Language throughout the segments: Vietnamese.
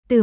Từ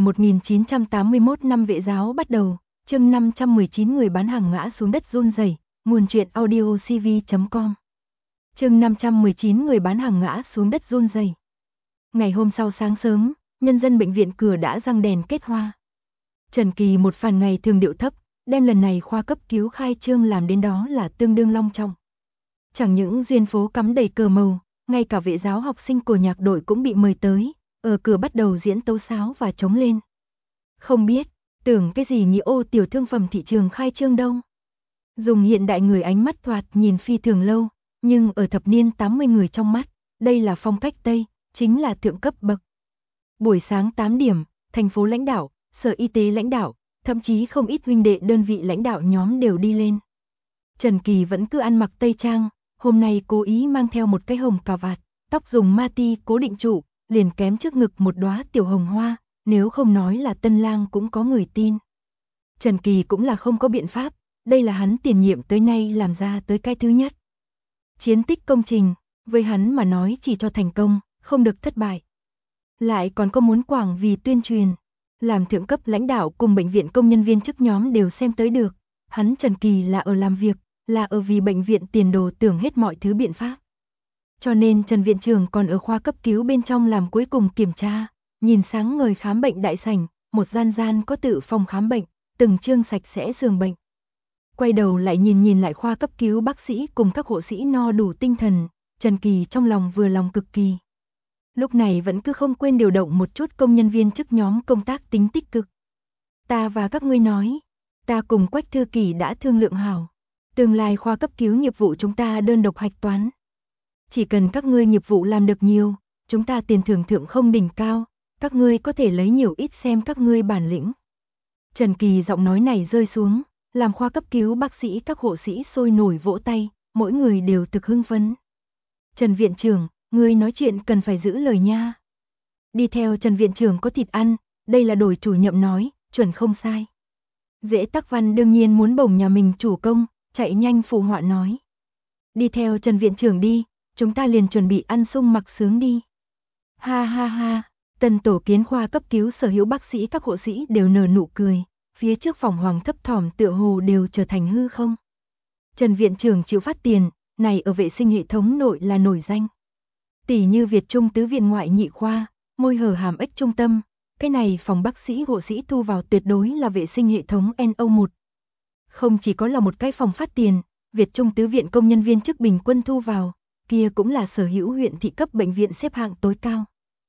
1981 năm vệ giáo bắt đầu, chương 519 người bán hàng ngã xuống đất run rẩy, nguồn truyện audio cv.com. Chương 519 người bán hàng ngã xuống đất run rẩy. Ngày hôm sau sáng sớm, nhân dân bệnh viện cửa đã răng đèn kết hoa. Trần Kỳ một phàn ngày thường điệu thấp, đem lần này khoa cấp cứu khai trương làm đến đó là tương đương long trọng. Chẳng những duyên phố cắm đầy cờ màu, ngay cả vệ giáo học sinh của nhạc đội cũng bị mời tới, ở cửa bắt đầu diễn tấu sáo và trống lên. Không biết, tưởng cái gì nghĩ ô tiểu thương phẩm thị trường khai trương đâu. Dùng hiện đại người ánh mắt thoạt nhìn phi thường lâu, nhưng ở thập niên 80 người trong mắt, đây là phong cách Tây, chính là thượng cấp bậc. Buổi sáng 8 điểm, thành phố lãnh đạo, sở y tế lãnh đạo, thậm chí không ít huynh đệ đơn vị lãnh đạo nhóm đều đi lên. Trần Kỳ vẫn cứ ăn mặc tây trang, hôm nay cố ý mang theo một cái hồng cà vạt, tóc dùng ma ti cố định trụ, liền kém trước ngực một đóa tiểu hồng hoa, nếu không nói là tân lang cũng có người tin. Trần Kỳ cũng là không có biện pháp, đây là hắn tiền nhiệm tới nay làm ra tới cái thứ nhất. Chiến tích công trình, với hắn mà nói chỉ cho thành công, không được thất bại. Lại còn có muốn quảng vì tuyên truyền, làm thượng cấp lãnh đạo cùng bệnh viện công nhân viên chức nhóm đều xem tới được, hắn Trần Kỳ là ở làm việc, là ở vì bệnh viện tiền đồ tưởng hết mọi thứ biện pháp. Cho nên Trần viện trưởng còn ở khoa cấp cứu bên trong làm cuối cùng kiểm tra, nhìn sáng ngời khám bệnh đại sảnh, một gian gian có tự phòng khám bệnh, từng chương sạch sẽ giường bệnh. Quay đầu lại nhìn lại khoa cấp cứu bác sĩ cùng các hộ sĩ no đủ tinh thần, Trần Kỳ trong lòng vừa lòng cực kỳ. Lúc này vẫn cứ không quên điều động một chút công nhân viên chức nhóm công tác tính tích cực. Ta và các ngươi nói, ta cùng Quách Thư Kỳ đã thương lượng hảo, tương lai khoa cấp cứu nghiệp vụ chúng ta đơn độc hạch toán. Chỉ cần các ngươi nghiệp vụ làm được nhiều, chúng ta tiền thưởng thượng không đỉnh cao, các ngươi có thể lấy nhiều ít xem các ngươi bản lĩnh. Trần Kỳ giọng nói này rơi xuống, làm khoa cấp cứu bác sĩ các hộ sĩ sôi nổi vỗ tay, mỗi người đều thực hưng phấn. Trần viện trưởng, ngươi nói chuyện cần phải giữ lời nha. Đi theo Trần viện trưởng có thịt ăn, đây là đổi chủ nhiệm nói, chuẩn không sai. Dễ Tắc Văn đương nhiên muốn bổng nhà mình chủ công, chạy nhanh phụ họa nói. Đi theo Trần viện trưởng đi, chúng ta liền chuẩn bị ăn sung mặc sướng đi. Ha ha ha, tần tổ kiến khoa cấp cứu sở hữu bác sĩ các hộ sĩ đều nở nụ cười, phía trước phòng hoàng thấp thỏm tựa hồ đều trở thành hư không. Trần viện trưởng chịu phát tiền, này ở vệ sinh hệ thống nội là nổi danh. Tỷ như Việt Trung tứ viện ngoại nhị khoa, môi hở hàm ếch trung tâm, cái này phòng bác sĩ hộ sĩ thu vào tuyệt đối là vệ sinh hệ thống NO1. Không chỉ có là một cái phòng phát tiền, Việt Trung tứ viện công nhân viên chức bình quân thu vào, kia cũng là sở hữu huyện thị cấp bệnh viện xếp hạng tối cao.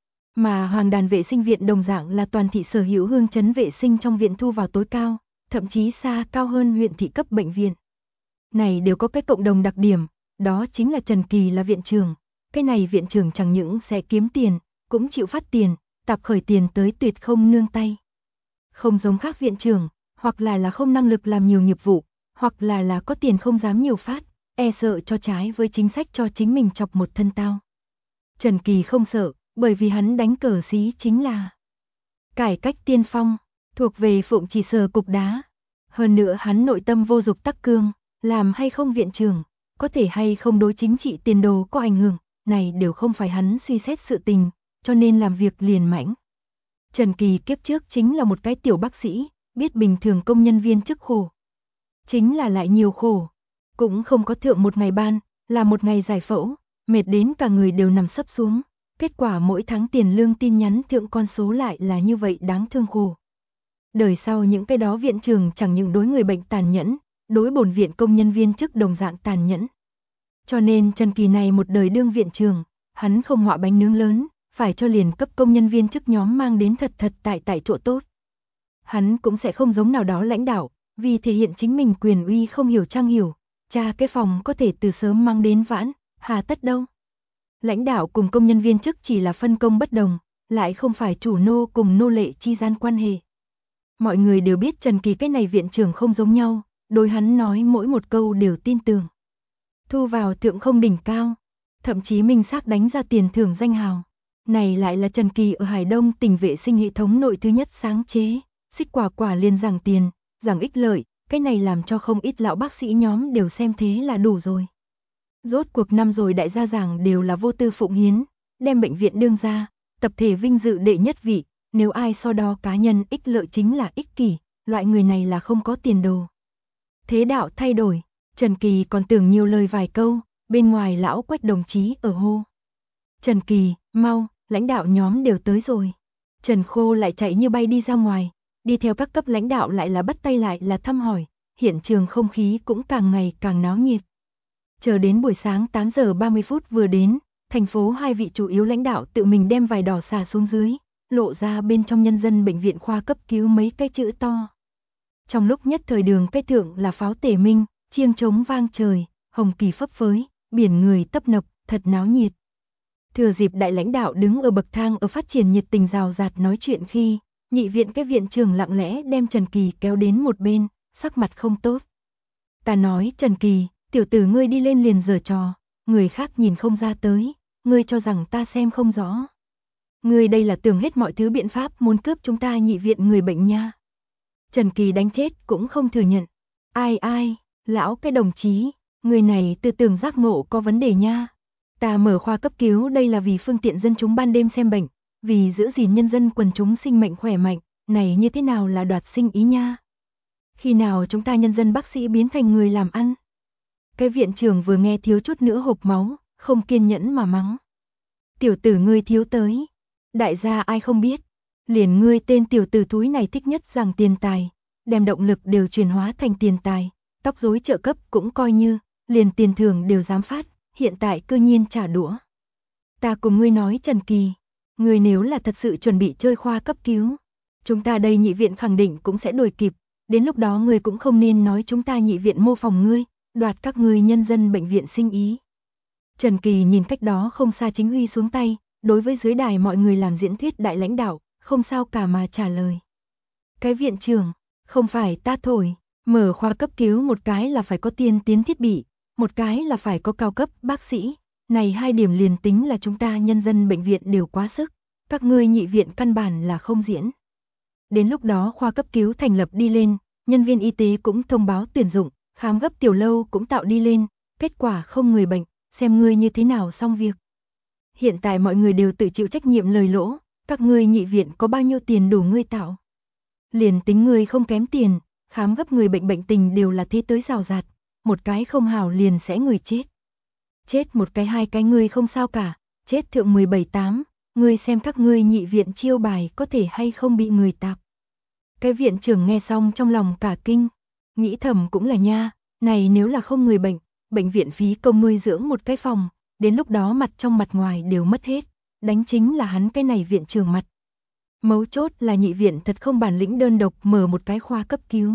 Mà Hoàng Đàn vệ sinh viện đồng dạng là toàn thị sở hữu hương chấn vệ sinh trong viện thu vào tối cao, thậm chí xa cao hơn huyện thị cấp bệnh viện. Này đều có cái cộng đồng đặc điểm, đó chính là Trần Kỳ là viện trưởng. Cái này viện trưởng chẳng những sẽ kiếm tiền, cũng chịu phát tiền, tạp khởi tiền tới tuyệt không nương tay. Không giống khác viện trưởng, hoặc là không năng lực làm nhiều nghiệp vụ, hoặc là có tiền không dám nhiều phát, e sợ cho trái với chính sách cho chính mình chọc một thân tao. Trần Kỳ không sợ, bởi vì hắn đánh cờ xí chính là cải cách tiên phong, thuộc về Phụng Chỉ Sở cục đá. Hơn nữa hắn nội tâm vô dục tắc cương, làm hay không viện trưởng, có thể hay không đối chính trị tiền đồ có ảnh hưởng, này đều không phải hắn suy xét sự tình, cho nên làm việc liền mãnh. Trần Kỳ kiếp trước chính là một cái tiểu bác sĩ, biết bình thường công nhân viên chức khổ. Chính là lại nhiều khổ, cũng không có thượng một ngày ban, là một ngày giải phẫu, mệt đến cả người đều nằm sấp xuống. Kết quả mỗi tháng tiền lương tin nhắn thượng con số lại là như vậy đáng thương khổ. Đời sau những cái đó viện trưởng chẳng những đối người bệnh tàn nhẫn, đối bổn viện công nhân viên chức đồng dạng tàn nhẫn. Cho nên Trần Kỳ này một đời đương viện trưởng, hắn không họa bánh nướng lớn, phải cho liền cấp công nhân viên chức nhóm mang đến thật tại chỗ tốt. Hắn cũng sẽ không giống nào đó lãnh đạo, vì thể hiện chính mình quyền uy không hiểu trang hiểu, cha cái phòng có thể từ sớm mang đến vãn, hà tất đâu. Lãnh đạo cùng công nhân viên chức chỉ là phân công bất đồng, lại không phải chủ nô cùng nô lệ chi gian quan hệ. Mọi người đều biết Trần Kỳ cái này viện trưởng không giống nhau, đối hắn nói mỗi một câu đều tin tưởng. Thu vào thượng không đỉnh cao, thậm chí minh xác đánh ra tiền thưởng danh hào. Này lại là Trần Kỳ ở Hải Đông tỉnh vệ sinh hệ thống nội thứ nhất sáng chế, xích quả liền giảng tiền, giảng ích lợi, cái này làm cho không ít lão bác sĩ nhóm đều xem thế là đủ rồi. Rốt cuộc năm rồi đại gia giảng đều là vô tư phụng hiến, đem bệnh viện đương ra, tập thể vinh dự đệ nhất vị, Nếu ai so đo cá nhân ích lợi chính là ích kỷ, loại người này là không có tiền đồ. Thế đạo thay đổi, Trần Kỳ còn tưởng nhiều lời vài câu, bên ngoài lão Quách đồng chí ở hô. Trần Kỳ, mau, lãnh đạo nhóm đều tới rồi. Trần Khô lại chạy như bay đi ra ngoài, đi theo các cấp lãnh đạo lại là bắt tay lại là thăm hỏi, hiện trường không khí cũng càng ngày càng náo nhiệt. Chờ đến buổi sáng 8 giờ 30 phút vừa đến, thành phố hai vị chủ yếu lãnh đạo tự mình đem vải đỏ xà xuống dưới, lộ ra bên trong nhân dân bệnh viện khoa cấp cứu mấy cái chữ to. Trong lúc nhất thời đường cái thượng là pháo tề minh, chiêng trống vang trời, hồng kỳ phấp phới, biển người tấp nập, thật náo nhiệt. Thừa dịp đại lãnh đạo đứng ở bậc thang ở phát triển nhiệt tình rào rạt nói chuyện khi, nhị viện cái viện trưởng lặng lẽ đem Trần Kỳ kéo đến một bên, sắc mặt không tốt. Ta nói Trần Kỳ, tiểu tử ngươi đi lên liền giở trò, người khác nhìn không ra tới, ngươi cho rằng ta xem không rõ. Ngươi đây là tưởng hết mọi thứ biện pháp muốn cướp chúng ta nhị viện người bệnh nha. Trần Kỳ đánh chết cũng không thừa nhận. Ai, lão cái đồng chí, người này tư tưởng giác ngộ có vấn đề nha. Ta mở khoa cấp cứu đây là vì phương tiện dân chúng ban đêm xem bệnh, vì giữ gìn nhân dân quần chúng sinh mệnh khỏe mạnh, này như thế nào là đoạt sinh ý nha. Khi nào chúng ta nhân dân bác sĩ biến thành người làm ăn? Cái viện trưởng vừa nghe thiếu chút nữa hộc máu, không kiên nhẫn mà mắng. Tiểu tử ngươi thiếu tới. Đại gia ai không biết. Liền ngươi tên tiểu tử túi này thích nhất rằng tiền tài. Đem động lực đều chuyển hóa thành tiền tài. Tóc rối trợ cấp cũng coi như. Liền tiền thưởng đều dám phát. Hiện tại cư nhiên trả đũa. Ta cùng ngươi nói Trần Kỳ. Ngươi nếu là thật sự chuẩn bị chơi khoa cấp cứu. Chúng ta đây nhị viện khẳng định cũng sẽ đuổi kịp. Đến lúc đó ngươi cũng không nên nói chúng ta nhị viện mô phỏng ngươi. Đoạt các ngươi nhân dân bệnh viện sinh ý. Trần Kỳ nhìn cách đó không xa chính uy xuống tay, đối với dưới đài mọi người làm diễn thuyết đại lãnh đạo, không sao cả mà trả lời. Cái viện trưởng, không phải ta thổi, mở khoa cấp cứu một cái là phải có tiên tiến thiết bị, một cái là phải có cao cấp bác sĩ, này hai điểm liền tính là chúng ta nhân dân bệnh viện đều quá sức, các ngươi nhị viện căn bản là không diễn. Đến lúc đó khoa cấp cứu thành lập đi lên, nhân viên y tế cũng thông báo tuyển dụng, khám gấp tiểu lâu cũng tạo đi lên, kết quả không người bệnh, xem ngươi như thế nào xong việc. Hiện tại mọi người đều tự chịu trách nhiệm lời lỗ, các ngươi nhị viện có bao nhiêu tiền đủ ngươi tạo. Liền tính ngươi không kém tiền, khám gấp người bệnh bệnh tình đều là thế tới rào rạt, một cái không hảo liền sẽ người chết. Chết một cái hai cái ngươi không sao cả, chết thượng 17-8, ngươi xem các ngươi nhị viện chiêu bài có thể hay không bị người tạp. Cái viện trưởng nghe xong trong lòng cả kinh, nghĩ thầm cũng là nha, này nếu là không người bệnh, bệnh viện phí công nuôi dưỡng một cái phòng, đến lúc đó mặt trong mặt ngoài đều mất hết, đánh chính là hắn cái này viện trưởng mặt. Mấu chốt là nhị viện thật không bản lĩnh đơn độc mở một cái khoa cấp cứu.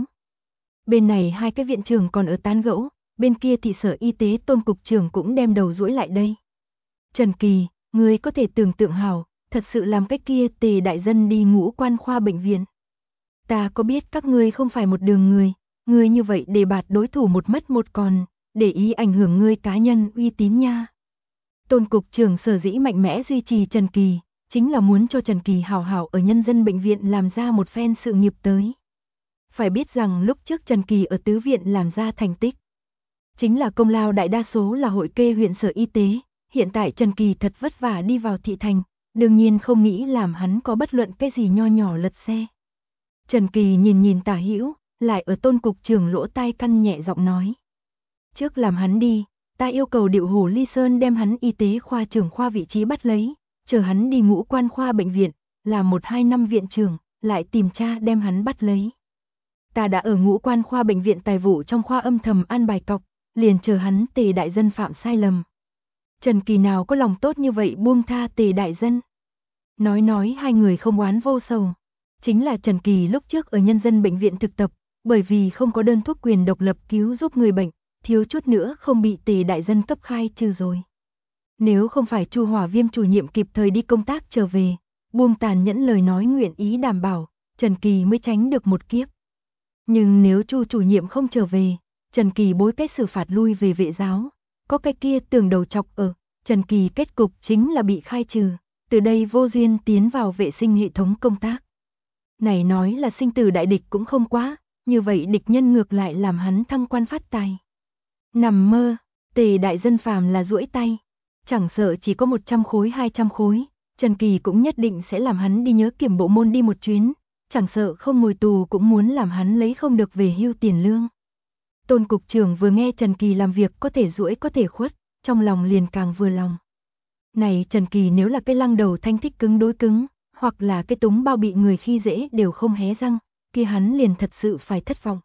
Bên này hai cái viện trưởng còn ở tán gẫu, bên kia thị sở y tế Tôn cục trưởng cũng đem đầu duỗi lại đây. Trần Kỳ, ngươi có thể tưởng tượng hảo, thật sự làm cái kia Tề đại dân đi ngũ quan khoa bệnh viện. Ta có biết các ngươi không phải một đường người, ngươi như vậy để bạt đối thủ một mất một còn, để ý ảnh hưởng ngươi cá nhân uy tín nha. Tôn cục trưởng sở dĩ mạnh mẽ duy trì Trần Kỳ, chính là muốn cho Trần Kỳ hảo hảo ở nhân dân bệnh viện làm ra một phen sự nghiệp tới. Phải biết rằng lúc trước Trần Kỳ ở tứ viện làm ra thành tích, chính là công lao đại đa số là hội kê huyện sở y tế, hiện tại Trần Kỳ thật vất vả đi vào thị thành, đương nhiên không nghĩ làm hắn có bất luận cái gì nho nhỏ lật xe. Trần Kỳ nhìn Tả Hữu, lại ở Tôn cục trưởng lỗ tai căn nhẹ giọng nói. Trước làm hắn đi, ta yêu cầu Điệu Hổ Ly Sơn đem hắn y tế khoa trưởng khoa vị trí bắt lấy, chờ hắn đi ngũ quan khoa bệnh viện, làm 1-2 năm viện trưởng, lại tìm cha đem hắn bắt lấy. Ta đã ở ngũ quan khoa bệnh viện tài vụ trong khoa âm thầm an bài cọc, liền chờ hắn Tề đại dân phạm sai lầm. Trần Kỳ nào có lòng tốt như vậy buông tha Tề đại dân. Nói hai người không oán vô sầu. Chính là Trần Kỳ lúc trước ở nhân dân bệnh viện thực tập, bởi vì không có đơn thuốc quyền độc lập cứu giúp người bệnh, thiếu chút nữa không bị Tề đại dân cấp khai trừ rồi. Nếu không phải Chu Hỏa Viêm chủ nhiệm kịp thời đi công tác trở về, buông tàn nhẫn lời nói nguyện ý đảm bảo, Trần Kỳ mới tránh được một kiếp. Nhưng nếu Chu chủ nhiệm không trở về, Trần Kỳ bối cái xử phạt lui về vệ giáo, có cái kia tưởng đầu chọc ở, Trần Kỳ kết cục chính là bị khai trừ, từ đây vô duyên tiến vào vệ sinh hệ thống công tác. Này nói là sinh tử đại địch cũng không quá, như vậy địch nhân ngược lại làm hắn thăng quan phát tài. Nằm mơ, Tề đại dân phàm là duỗi tay, chẳng sợ chỉ có 100 khối 200 khối, Trần Kỳ cũng nhất định sẽ làm hắn đi nhớ kiểm bộ môn đi một chuyến, chẳng sợ không ngồi tù cũng muốn làm hắn lấy không được về hưu tiền lương. Tôn cục trưởng vừa nghe Trần Kỳ làm việc có thể duỗi có thể khuất, trong lòng liền càng vừa lòng. Này Trần Kỳ nếu là cái lăng đầu thanh thích cứng đối cứng, hoặc là cái túng bao bị người khi dễ đều không hé răng, kia hắn liền thật sự phải thất vọng.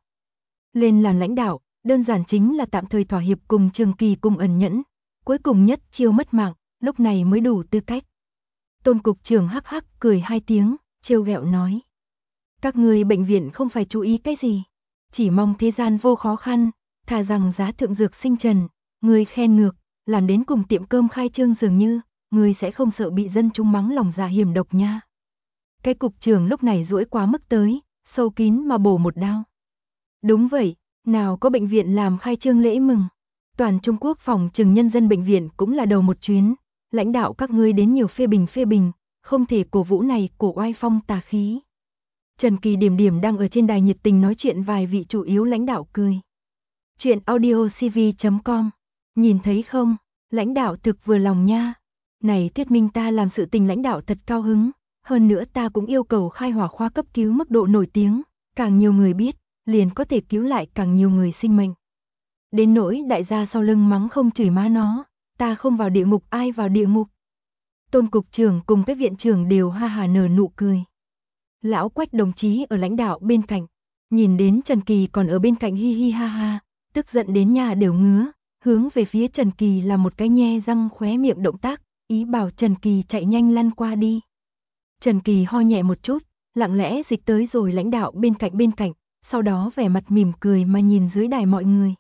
Lên làm lãnh đạo, đơn giản chính là tạm thời thỏa hiệp cùng Trần Kỳ cùng ẩn nhẫn, cuối cùng nhất chiêu mất mạng, lúc này mới đủ tư cách. Tôn cục trưởng hắc hắc cười hai tiếng, trêu ghẹo nói. Các người bệnh viện không phải chú ý cái gì, chỉ mong thế gian vô khó khăn, thà rằng giá thượng dược sinh trần, người khen ngược, làm đến cùng tiệm cơm khai trương dường như, người sẽ không sợ bị dân chúng mắng lòng dạ hiểm độc nha. Cái cục trưởng lúc này duỗi quá mức tới, sâu kín mà bổ một đao. Đúng vậy, nào có bệnh viện làm khai trương lễ mừng, toàn Trung Quốc phòng trừng nhân dân bệnh viện cũng là đầu một chuyến, lãnh đạo các ngươi đến nhiều phê bình, không thể cổ vũ này cổ oai phong tà khí. Trần Kỳ điểm điểm đang ở trên đài nhiệt tình nói chuyện vài vị chủ yếu lãnh đạo cười. Chuyện audiocv.com, nhìn thấy không, lãnh đạo thực vừa lòng nha. Này thuyết minh ta làm sự tình lãnh đạo thật cao hứng, hơn nữa ta cũng yêu cầu khai hỏa khoa cấp cứu mức độ nổi tiếng, càng nhiều người biết, liền có thể cứu lại càng nhiều người sinh mệnh. Đến nỗi đại gia sau lưng mắng không chửi má nó, ta không vào địa ngục ai vào địa ngục. Tôn cục trưởng cùng cái viện trưởng đều ha hà nở nụ cười. Lão Quách đồng chí ở lãnh đạo bên cạnh, nhìn đến Trần Kỳ còn ở bên cạnh hi hi ha ha, tức giận đến nhà đều ngứa, hướng về phía Trần Kỳ là một cái nhe răng khóe miệng động tác, ý bảo Trần Kỳ chạy nhanh lăn qua đi. Trần Kỳ ho nhẹ một chút, lặng lẽ dịch tới rồi lãnh đạo bên cạnh, sau đó vẻ mặt mỉm cười mà nhìn dưới đài mọi người.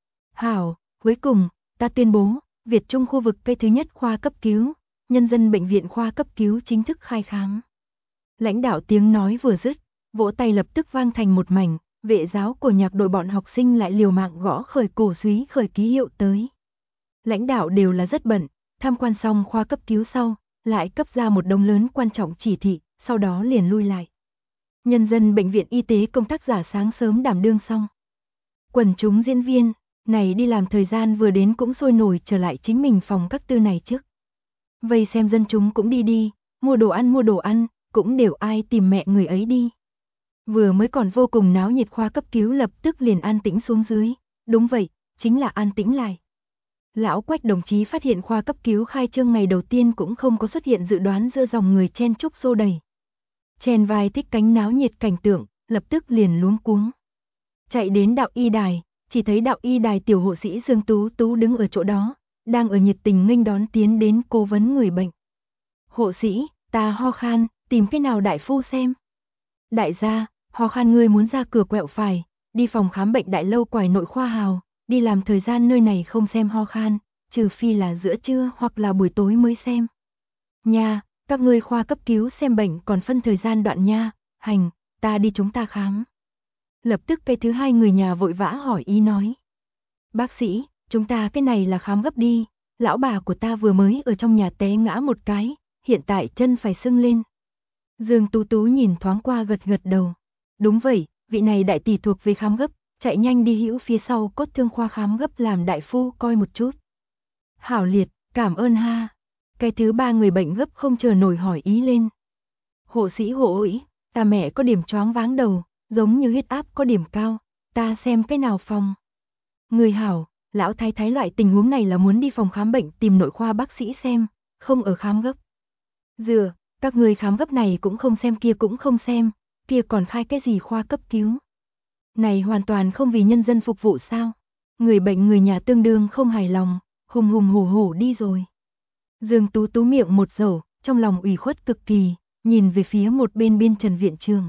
Hảo, cuối cùng, ta tuyên bố, Việt Trung khu vực cây thứ nhất khoa cấp cứu, nhân dân bệnh viện khoa cấp cứu chính thức khai kháng. Lãnh đạo tiếng nói vừa dứt, vỗ tay lập tức vang thành một mảnh, vệ giáo của nhạc đội bọn học sinh lại liều mạng gõ khởi cổ súy khởi ký hiệu tới. Lãnh đạo đều là rất bận, tham quan xong khoa cấp cứu sau, lại cấp ra một đống lớn quan trọng chỉ thị, sau đó liền lui lại. Nhân dân bệnh viện y tế công tác giả sáng sớm đảm đương xong. Quần chúng diễn viên, này đi làm thời gian vừa đến cũng sôi nổi trở lại chính mình phòng các tư này trước. Vây xem dân chúng cũng đi, mua đồ ăn, cũng đều ai tìm mẹ người ấy đi. Vừa mới còn vô cùng náo nhiệt khoa cấp cứu lập tức liền an tĩnh xuống dưới, đúng vậy, chính là an tĩnh lại. Lão Quách đồng chí phát hiện khoa cấp cứu khai trương ngày đầu tiên cũng không có xuất hiện dự đoán giữa dòng người chen chúc xô đầy. Chèn vai thích cánh náo nhiệt cảnh tượng, lập tức liền luống cuống. Chạy đến đạo y đài, chỉ thấy đạo y đài tiểu hộ sĩ Dương Tú Tú đứng ở chỗ đó, đang ở nhiệt tình nghênh đón tiến đến cố vấn người bệnh. Hộ sĩ, ta ho khan, tìm cái nào đại phu xem. Đại gia, ho khan ngươi muốn ra cửa quẹo phải, đi phòng khám bệnh đại lâu quải nội khoa hào, đi làm thời gian nơi này không xem ho khan, trừ phi là giữa trưa hoặc là buổi tối mới xem. Nha, các ngươi khoa cấp cứu xem bệnh còn phân thời gian đoạn nha, hành, ta đi chúng ta khám. Lập tức cái thứ hai người nhà vội vã hỏi ý nói. Bác sĩ, chúng ta cái này là khám gấp đi, lão bà của ta vừa mới ở trong nhà té ngã một cái, hiện tại chân phải sưng lên. Dương Tú Tú nhìn thoáng qua gật đầu. Đúng vậy, vị này đại tỷ thuộc về khám gấp, chạy nhanh đi hữu phía sau cốt thương khoa khám gấp làm đại phu coi một chút. Hảo liệt, cảm ơn ha. Cái thứ ba người bệnh gấp không chờ nổi hỏi ý lên. Hộ sĩ hộ ủi, ta mẹ có điểm choáng váng đầu, giống như huyết áp có điểm cao, ta xem cái nào phòng. Người hảo, lão thái thái loại tình huống này là muốn đi phòng khám bệnh tìm nội khoa bác sĩ xem, không ở khám gấp. Dừa, các người khám gấp này cũng không xem kia cũng không xem, kia còn khai cái gì khoa cấp cứu. Này hoàn toàn không vì nhân dân phục vụ sao. Người bệnh người nhà tương đương không hài lòng, hùng hổ đi rồi. Dương Tú Tú miệng một dầu, trong lòng ủy khuất cực kỳ, nhìn về phía một bên biên Trần viện trường.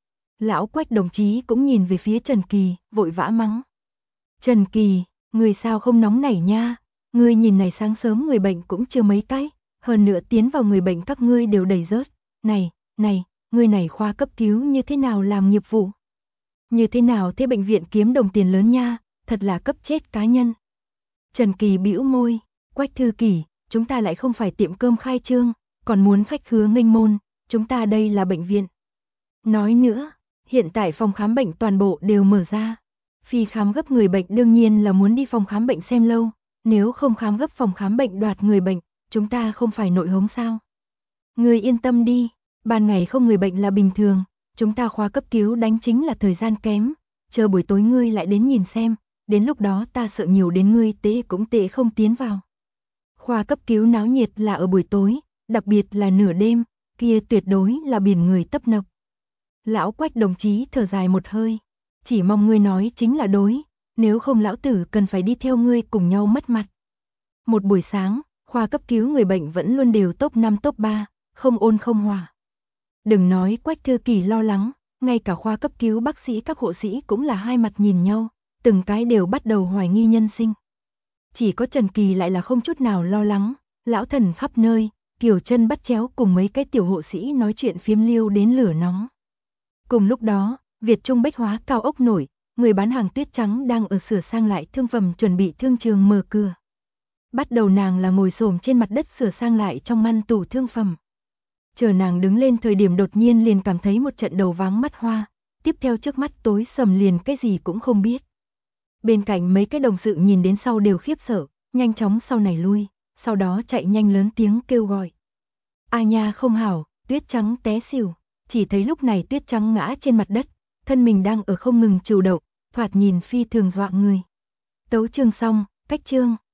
Lão Quách đồng chí cũng nhìn về phía Trần Kỳ, vội vã mắng. Trần Kỳ, người sao không nóng nảy nha, ngươi nhìn này sáng sớm người bệnh cũng chưa mấy cái, hơn nữa tiến vào người bệnh các ngươi đều đầy rớt. Này, ngươi này khoa cấp cứu như thế nào làm nghiệp vụ? Như thế nào thế bệnh viện kiếm đồng tiền lớn nha, thật là cấp chết cá nhân. Trần Kỳ bĩu môi, Quách thư kỷ, chúng ta lại không phải tiệm cơm khai trương, còn muốn khách khứa nghênh môn, chúng ta đây là bệnh viện. Nói nữa, hiện tại phòng khám bệnh toàn bộ đều mở ra. Phi khám gấp người bệnh đương nhiên là muốn đi phòng khám bệnh xem lâu, nếu không khám gấp phòng khám bệnh đoạt người bệnh, chúng ta không phải nội hống sao. Ngươi yên tâm đi, ban ngày không người bệnh là bình thường, chúng ta khoa cấp cứu đánh chính là thời gian kém, chờ buổi tối ngươi lại đến nhìn xem, đến lúc đó ta sợ nhiều đến ngươi tệ cũng tệ không tiến vào. Khoa cấp cứu náo nhiệt là ở buổi tối, đặc biệt là nửa đêm, kia tuyệt đối là biển người tấp nập. Lão Quách đồng chí thở dài một hơi, chỉ mong ngươi nói chính là đối, nếu không lão tử cần phải đi theo ngươi cùng nhau mất mặt. Một buổi sáng, khoa cấp cứu người bệnh vẫn luôn đều top 5 top 3, không ôn không hòa. Đừng nói Quách Thư Kỳ lo lắng, ngay cả khoa cấp cứu bác sĩ các hộ sĩ cũng là hai mặt nhìn nhau, từng cái đều bắt đầu hoài nghi nhân sinh. Chỉ có Trần Kỳ lại là không chút nào lo lắng, lão thần khắp nơi, kiểu chân bắt chéo cùng mấy cái tiểu hộ sĩ nói chuyện phiếm liêu đến lửa nóng. Cùng lúc đó, Việt Trung Bách Hóa cao ốc nổi, người bán hàng tuyết trắng đang ở sửa sang lại thương phẩm chuẩn bị thương trường mở cửa. Bắt đầu nàng là ngồi xổm trên mặt đất sửa sang lại trong ngăn tủ thương phẩm. Chờ nàng đứng lên thời điểm đột nhiên liền cảm thấy một trận đầu váng mắt hoa, tiếp theo trước mắt tối sầm liền cái gì cũng không biết. Bên cạnh mấy cái đồng sự nhìn đến sau đều khiếp sợ, nhanh chóng sau này lui, sau đó chạy nhanh lớn tiếng kêu gọi. A nha không hảo, tuyết trắng té xỉu, chỉ thấy lúc này tuyết trắng ngã trên mặt đất, thân mình đang ở không ngừng chịu động, thoạt nhìn phi thường dọa người. Tấu chương xong, cách chương.